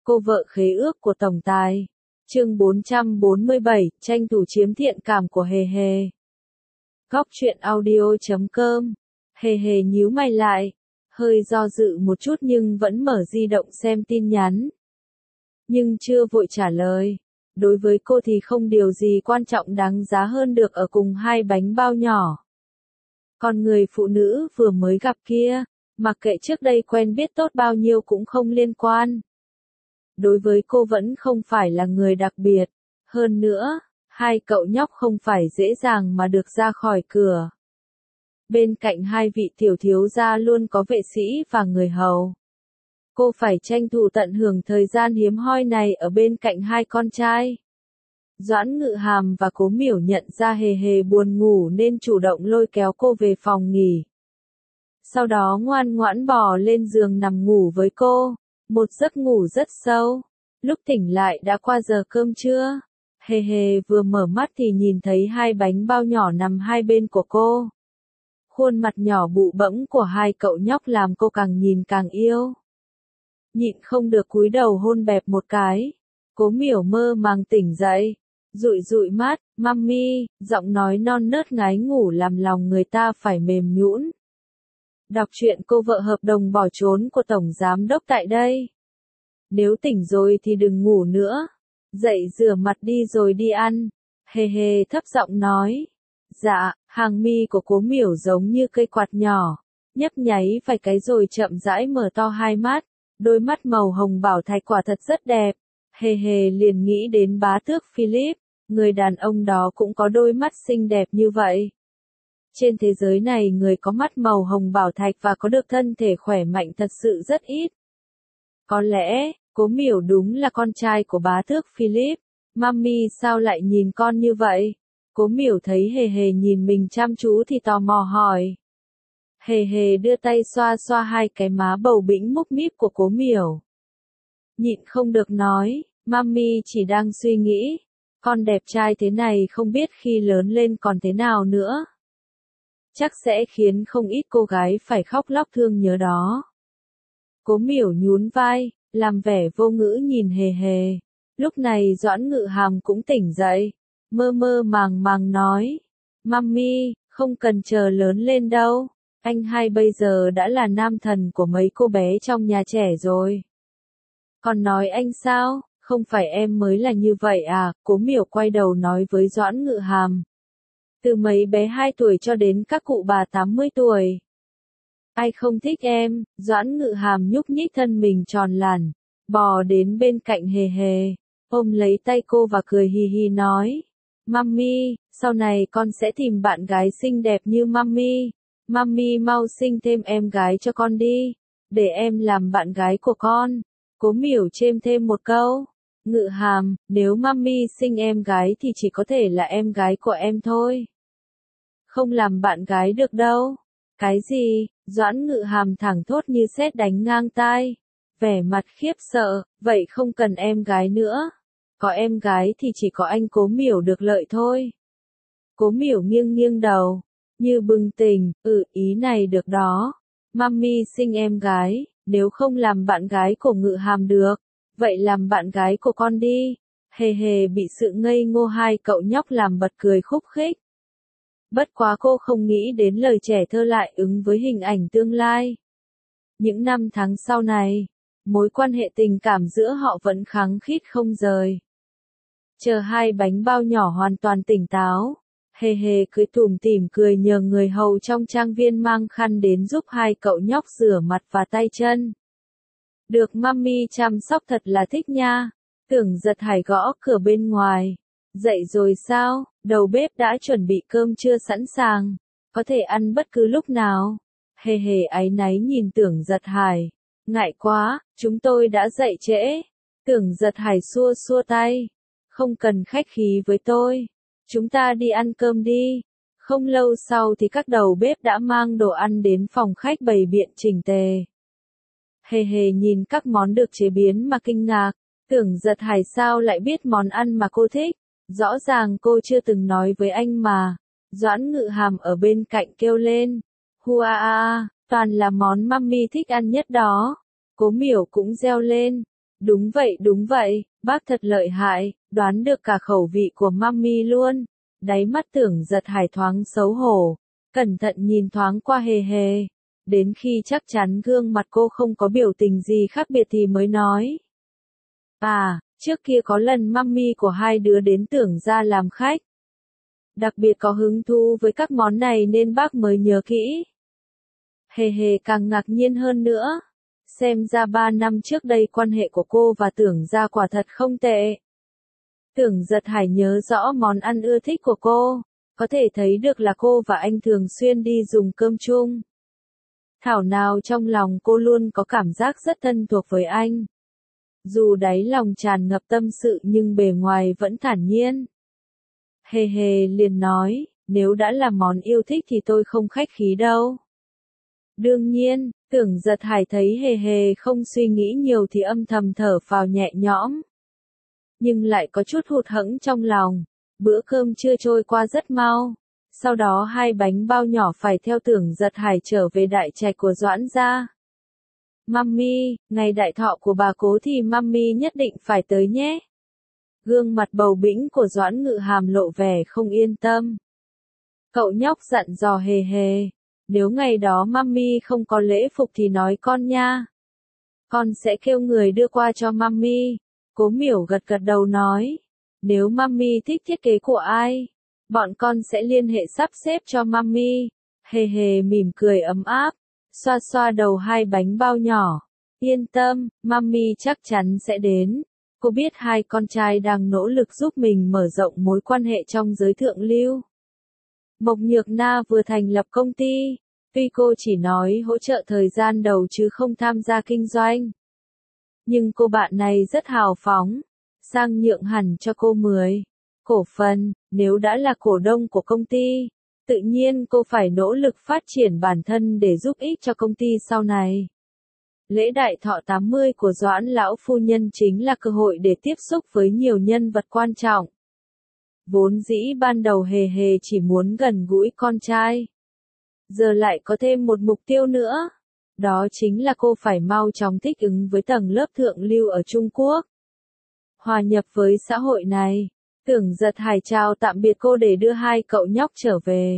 Cô vợ khế ước của tổng tài. Chương 447, tranh thủ chiếm thiện cảm của Hề Hề. Góc truyện audio.com. Hề Hề nhíu mày lại, hơi do dự một chút nhưng vẫn mở di động xem tin nhắn. Nhưng chưa vội trả lời. Đối với cô thì không điều gì quan trọng đáng giá hơn được ở cùng hai bánh bao nhỏ. Còn người phụ nữ vừa mới gặp kia, mặc kệ trước đây quen biết tốt bao nhiêu cũng không liên quan. Đối với cô vẫn không phải là người đặc biệt. Hơn nữa, hai cậu nhóc không phải dễ dàng mà được ra khỏi cửa. Bên cạnh hai vị tiểu thiếu gia luôn có vệ sĩ và người hầu. Cô phải tranh thủ tận hưởng thời gian hiếm hoi này ở bên cạnh hai con trai. Doãn Ngự Hàm và Cố Miểu nhận ra Hề Hề buồn ngủ nên chủ động lôi kéo cô về phòng nghỉ. Sau đó ngoan ngoãn bò lên giường nằm ngủ với cô. Một giấc ngủ rất sâu. Lúc tỉnh lại đã qua giờ cơm trưa. Hề Hề vừa mở mắt thì nhìn thấy hai bánh bao nhỏ nằm hai bên của cô. Khuôn mặt nhỏ bụ bẫm của hai cậu nhóc làm cô càng nhìn càng yêu. Nhịn không được cúi đầu hôn bẹp một cái. Cố Miểu mơ màng tỉnh dậy. Dụi dụi mắt, mami, giọng nói non nớt ngái ngủ làm lòng người ta phải mềm nhũn. Đọc truyện cô vợ hợp đồng bỏ trốn của Tổng Giám Đốc tại đây. Nếu tỉnh rồi thì đừng ngủ nữa. Dậy rửa mặt đi rồi đi ăn. Hề Hề thấp giọng nói. Dạ, hàng mi của Cố Miểu giống như cây quạt nhỏ. Nhấp nháy vài cái rồi chậm rãi mở to hai mắt. Đôi mắt màu hồng bảo thạch quả thật rất đẹp. Hề Hề liền nghĩ đến bá tước Philip. Người đàn ông đó cũng có đôi mắt xinh đẹp như vậy. Trên thế giới này người có mắt màu hồng bảo thạch và có được thân thể khỏe mạnh thật sự rất ít. Có lẽ, Cố Miểu đúng là con trai của bá tước Philip. Mami sao lại nhìn con như vậy? Cố Miểu thấy Hề Hề nhìn mình chăm chú thì tò mò hỏi. Hề Hề đưa tay xoa xoa hai cái má bầu bĩnh múc míp của Cố Miểu. Nhịn không được nói, Mami chỉ đang suy nghĩ. Con đẹp trai thế này không biết khi lớn lên còn thế nào nữa. Chắc sẽ khiến không ít cô gái phải khóc lóc thương nhớ đó. Cố Miểu nhún vai, làm vẻ vô ngữ nhìn Hề Hề. Lúc này Doãn Ngự Hàm cũng tỉnh dậy, mơ mơ màng màng nói. Mami, không cần chờ lớn lên đâu, anh hai bây giờ đã là nam thần của mấy cô bé trong nhà trẻ rồi. Còn nói anh sao, không phải em mới là như vậy à? Cố Miểu quay đầu nói với Doãn Ngự Hàm. Từ mấy bé 2 tuổi cho đến các cụ bà 80 tuổi. Ai không thích em? Doãn Ngự Hàm nhúc nhích thân mình tròn làn, bò đến bên cạnh Hề Hề, ôm lấy tay cô và cười hì hì nói. Mami, sau này con sẽ tìm bạn gái xinh đẹp như Mami. Mami mau sinh thêm em gái cho con đi, để em làm bạn gái của con. Cố Miểu chêm thêm một câu. Ngự Hàm, nếu Mami sinh em gái thì chỉ có thể là em gái của em thôi. Không làm bạn gái được đâu. Cái gì? Doãn Ngự Hàm thẳng thốt như sét đánh ngang tai. Vẻ mặt khiếp sợ, vậy không cần em gái nữa. Có em gái thì chỉ có anh Cố Miểu được lợi thôi. Cố Miểu nghiêng nghiêng đầu, như bừng tỉnh, ý này được đó. Mami sinh em gái, nếu không làm bạn gái của Ngự Hàm được, vậy làm bạn gái của con đi. Hề Hề bị sự ngây ngô hai cậu nhóc làm bật cười khúc khích. Bất quá cô không nghĩ đến lời trẻ thơ lại ứng với hình ảnh tương lai. Những năm tháng sau này, mối quan hệ tình cảm giữa họ vẫn khăng khít không rời. Chờ hai bánh bao nhỏ hoàn toàn tỉnh táo, Hề Hề cười tủm tỉm cười nhờ người hầu trong trang viên mang khăn đến giúp hai cậu nhóc rửa mặt và tay chân. Được Mami chăm sóc thật là thích nha. Tưởng Giật Hải gõ cửa bên ngoài. Dậy rồi sao? Đầu bếp đã chuẩn bị cơm trưa sẵn sàng, có thể ăn bất cứ lúc nào. Hề Hề áy náy nhìn Tưởng Giật Hải. Ngại quá, chúng tôi đã dậy trễ. Tưởng Giật Hải xua xua tay. Không cần khách khí với tôi. Chúng ta đi ăn cơm đi. Không lâu sau thì các đầu bếp đã mang đồ ăn đến phòng khách bày biện chỉnh tề. Hề Hề nhìn các món được chế biến mà kinh ngạc. Tưởng Giật Hải sao lại biết món ăn mà cô thích. Rõ ràng cô chưa từng nói với anh mà. Doãn Ngự Hàm ở bên cạnh kêu lên. Hua, toàn là món Mami thích ăn nhất đó. Cố Miểu cũng reo lên. đúng vậy, bác thật lợi hại, đoán được cả khẩu vị của mami luôn. Đáy mắt Tưởng Giật Hải thoáng xấu hổ, cẩn thận nhìn thoáng qua Hề Hề. Đến khi chắc chắn gương mặt cô không có biểu tình gì khác biệt thì mới nói. À, trước kia có lần mami của hai đứa đến Tưởng gia làm khách. Đặc biệt có hứng thú với các món này nên bác mới nhớ kỹ. Hề Hề càng ngạc nhiên hơn nữa. Xem ra 3 năm trước đây quan hệ của cô và Tưởng gia quả thật không tệ. Tưởng Giật Hải nhớ rõ món ăn ưa thích của cô, có thể thấy được là cô và anh thường xuyên đi dùng cơm chung. Thảo nào trong lòng cô luôn có cảm giác rất thân thuộc với anh. Dù đáy lòng tràn ngập tâm sự nhưng bề ngoài vẫn thản nhiên. Hề Hề liền nói, nếu đã là món yêu thích thì tôi không khách khí đâu. Đương nhiên, Tưởng Giật Hải thấy Hề Hề không suy nghĩ nhiều thì âm thầm thở phào nhẹ nhõm. Nhưng lại có chút hụt hẫng trong lòng, bữa cơm trưa trôi qua rất mau. Sau đó 2 bánh bao nhỏ phải theo Tưởng Giật Hải trở về đại trạch của Doãn gia. Mami, ngày đại thọ của bà Cố thì mami nhất định phải tới nhé. Gương mặt bầu bĩnh của Doãn Ngự Hàm lộ vẻ không yên tâm. Cậu nhóc dặn dò Hề Hề, nếu ngày đó mami không có lễ phục thì nói con nha. Con sẽ kêu người đưa qua cho mami. Cố Miểu gật gật đầu nói, nếu mami thích thiết kế của ai, bọn con sẽ liên hệ sắp xếp cho mami. Hề Hề mỉm cười ấm áp, xoa xoa đầu 2 bánh bao nhỏ. Yên tâm, mami chắc chắn sẽ đến. Cô biết 2 con trai đang nỗ lực giúp mình mở rộng mối quan hệ trong giới thượng lưu. Mộc Nhược Na vừa thành lập công ty, tuy cô chỉ nói hỗ trợ thời gian đầu chứ không tham gia kinh doanh. Nhưng cô bạn này rất hào phóng, sang nhượng hẳn cho cô 10 cổ phần, nếu đã là cổ đông của công ty, tự nhiên cô phải nỗ lực phát triển bản thân để giúp ích cho công ty sau này. Lễ đại thọ 80 của Doãn lão phu nhân chính là cơ hội để tiếp xúc với nhiều nhân vật quan trọng. Vốn dĩ ban đầu Hề Hề chỉ muốn gần gũi con trai. Giờ lại có thêm một mục tiêu nữa. Đó chính là cô phải mau chóng thích ứng với tầng lớp thượng lưu ở Trung Quốc. Hòa nhập với xã hội này, Tưởng Giật Hải chào tạm biệt cô để đưa 2 cậu nhóc trở về.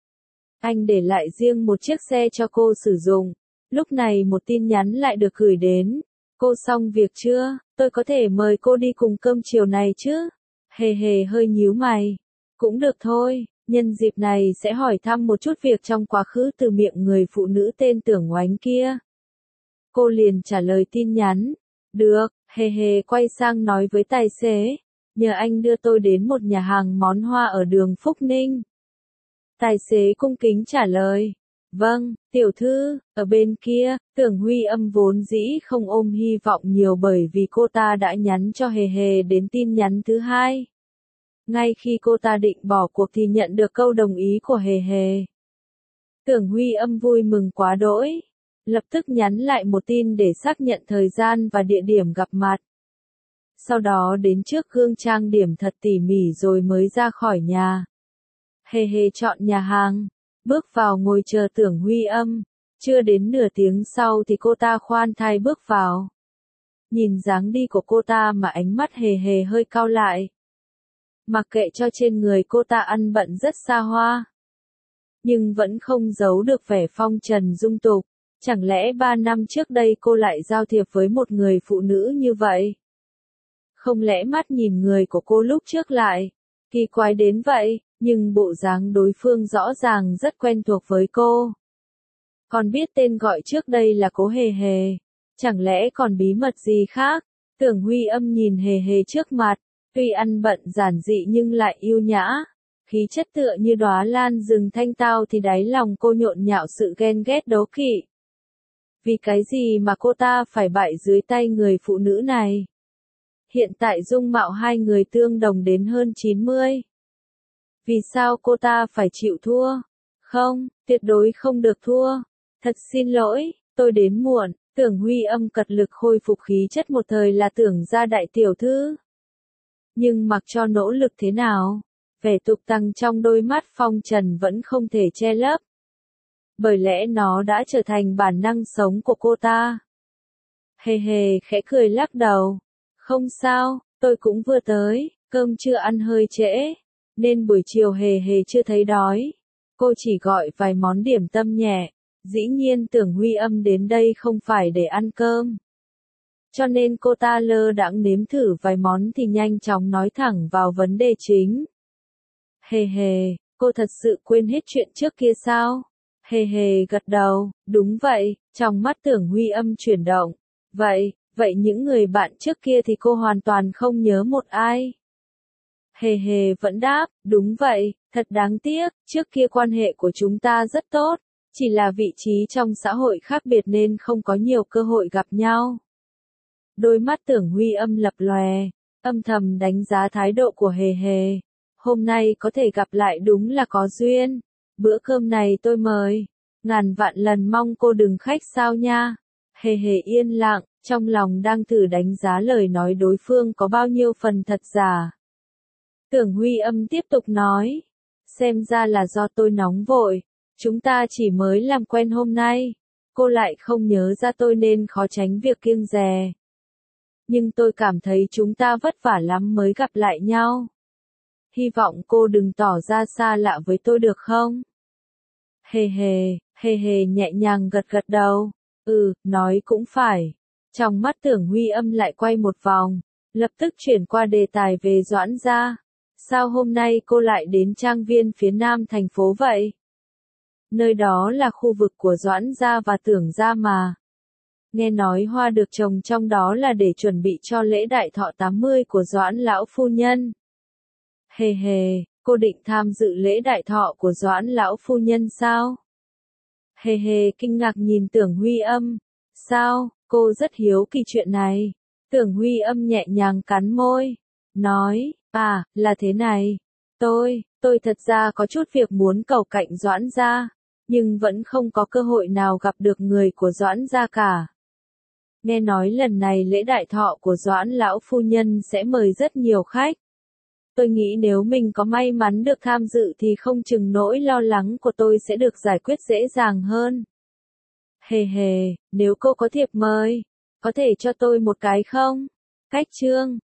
Anh để lại riêng một chiếc xe cho cô sử dụng. Lúc này một tin nhắn lại được gửi đến. Cô xong việc chưa? Tôi có thể mời cô đi cùng cơm chiều này chứ? Hề Hề hơi nhíu mày. Cũng được thôi, nhân dịp này sẽ hỏi thăm một chút việc trong quá khứ từ miệng người phụ nữ tên Tưởng Oánh kia. Cô liền trả lời tin nhắn. Được, Hề Hề quay sang nói với tài xế. Nhờ anh đưa tôi đến một nhà hàng món hoa ở đường Phúc Ninh. Tài xế cung kính trả lời. Vâng, tiểu thư, ở bên kia, Tưởng Huy Âm vốn dĩ không ôm hy vọng nhiều bởi vì cô ta đã nhắn cho Hề Hề đến tin nhắn thứ 2. Ngay khi cô ta định bỏ cuộc thì nhận được câu đồng ý của Hề Hề. Tưởng Huy Âm vui mừng quá đỗi, lập tức nhắn lại một tin để xác nhận thời gian và địa điểm gặp mặt. Sau đó đến trước gương trang điểm thật tỉ mỉ rồi mới ra khỏi nhà. Hề Hề chọn nhà hàng, bước vào ngồi chờ Tưởng Huy Âm. Chưa đến nửa tiếng sau thì cô ta khoan thai bước vào. Nhìn dáng đi của cô ta mà ánh mắt Hề Hề hơi cau lại. Mặc kệ cho trên người cô ta ăn bận rất xa hoa, nhưng vẫn không giấu được vẻ phong trần dung tục. Chẳng lẽ 3 năm trước đây cô lại giao thiệp với một người phụ nữ như vậy? Không lẽ mắt nhìn người của cô lúc trước lại kỳ quái đến vậy, nhưng bộ dáng đối phương rõ ràng rất quen thuộc với cô. Còn biết tên gọi trước đây là Cố Hề Hề, chẳng lẽ còn bí mật gì khác? Tưởng Huy Âm nhìn Hề Hề trước mặt, tuy ăn bận giản dị nhưng lại yêu nhã, khí chất tựa như đóa lan rừng thanh tao thì đáy lòng cô nhộn nhạo sự ghen ghét đố kỵ. Vì cái gì mà cô ta phải bại dưới tay người phụ nữ này? Hiện tại dung mạo 2 người tương đồng đến hơn 90. Vì sao cô ta phải chịu thua? Không, tuyệt đối không được thua. Thật xin lỗi, tôi đến muộn. Tưởng Huy Âm cật lực khôi phục khí chất một thời là Tưởng gia đại tiểu thư. Nhưng mặc cho nỗ lực thế nào, vẻ tục tằng trong đôi mắt phong trần vẫn không thể che lấp. Bởi lẽ nó đã trở thành bản năng sống của cô ta. Hề hề khẽ cười lắc đầu. Không sao, tôi cũng vừa tới, cơm chưa ăn hơi trễ, nên buổi chiều hề hề chưa thấy đói. Cô chỉ gọi vài món điểm tâm nhẹ, dĩ nhiên Tưởng Huy Âm đến đây không phải để ăn cơm. Cho nên cô ta lơ đãng nếm thử vài món thì nhanh chóng nói thẳng vào vấn đề chính. Hề hề, cô thật sự quên hết chuyện trước kia sao? Hề hề gật đầu, đúng vậy, trong mắt Tưởng Huy Âm chuyển động. Vậy những người bạn trước kia thì cô hoàn toàn không nhớ một ai. Hề hề vẫn đáp, đúng vậy, thật đáng tiếc, trước kia quan hệ của chúng ta rất tốt, chỉ là vị trí trong xã hội khác biệt nên không có nhiều cơ hội gặp nhau. Đôi mắt Tưởng Huy Âm lập lòe, âm thầm đánh giá thái độ của hề hề. Hôm nay có thể gặp lại đúng là có duyên. Bữa cơm này tôi mời. Ngàn vạn lần mong cô đừng khách sao nha. Hề hề yên lặng, trong lòng đang thử đánh giá lời nói đối phương có bao nhiêu phần thật giả. Tưởng Huy Âm tiếp tục nói. Xem ra là do tôi nóng vội. Chúng ta chỉ mới làm quen hôm nay. Cô lại không nhớ ra tôi nên khó tránh việc kiêng dè. Nhưng tôi cảm thấy chúng ta vất vả lắm mới gặp lại nhau. Hy vọng cô đừng tỏ ra xa lạ với tôi được không? Hề hề nhẹ nhàng gật gật đầu. Nói cũng phải. Trong mắt Tưởng Huy Âm lại quay một vòng, lập tức chuyển qua đề tài về Doãn gia. Sao hôm nay cô lại đến trang viên phía nam thành phố vậy? Nơi đó là khu vực của Doãn gia và Tưởng gia mà. Nghe nói hoa được trồng trong đó là để chuẩn bị cho lễ đại thọ 80 của Doãn lão phu nhân. Hề hề, cô định tham dự lễ đại thọ của Doãn lão phu nhân sao? Hề hề kinh ngạc nhìn Tưởng Huy Âm. Sao, cô rất hiếu kỳ chuyện này. Tưởng Huy Âm nhẹ nhàng cắn môi. Nói, là thế này. Tôi thật ra có chút việc muốn cầu cạnh Doãn gia, nhưng vẫn không có cơ hội nào gặp được người của Doãn gia cả. Nghe nói lần này lễ đại thọ của Doãn lão phu nhân sẽ mời rất nhiều khách. Tôi nghĩ nếu mình có may mắn được tham dự thì không chừng nỗi lo lắng của tôi sẽ được giải quyết dễ dàng hơn. Hề hề, nếu cô có thiệp mời, có thể cho tôi một cái không? Cách chương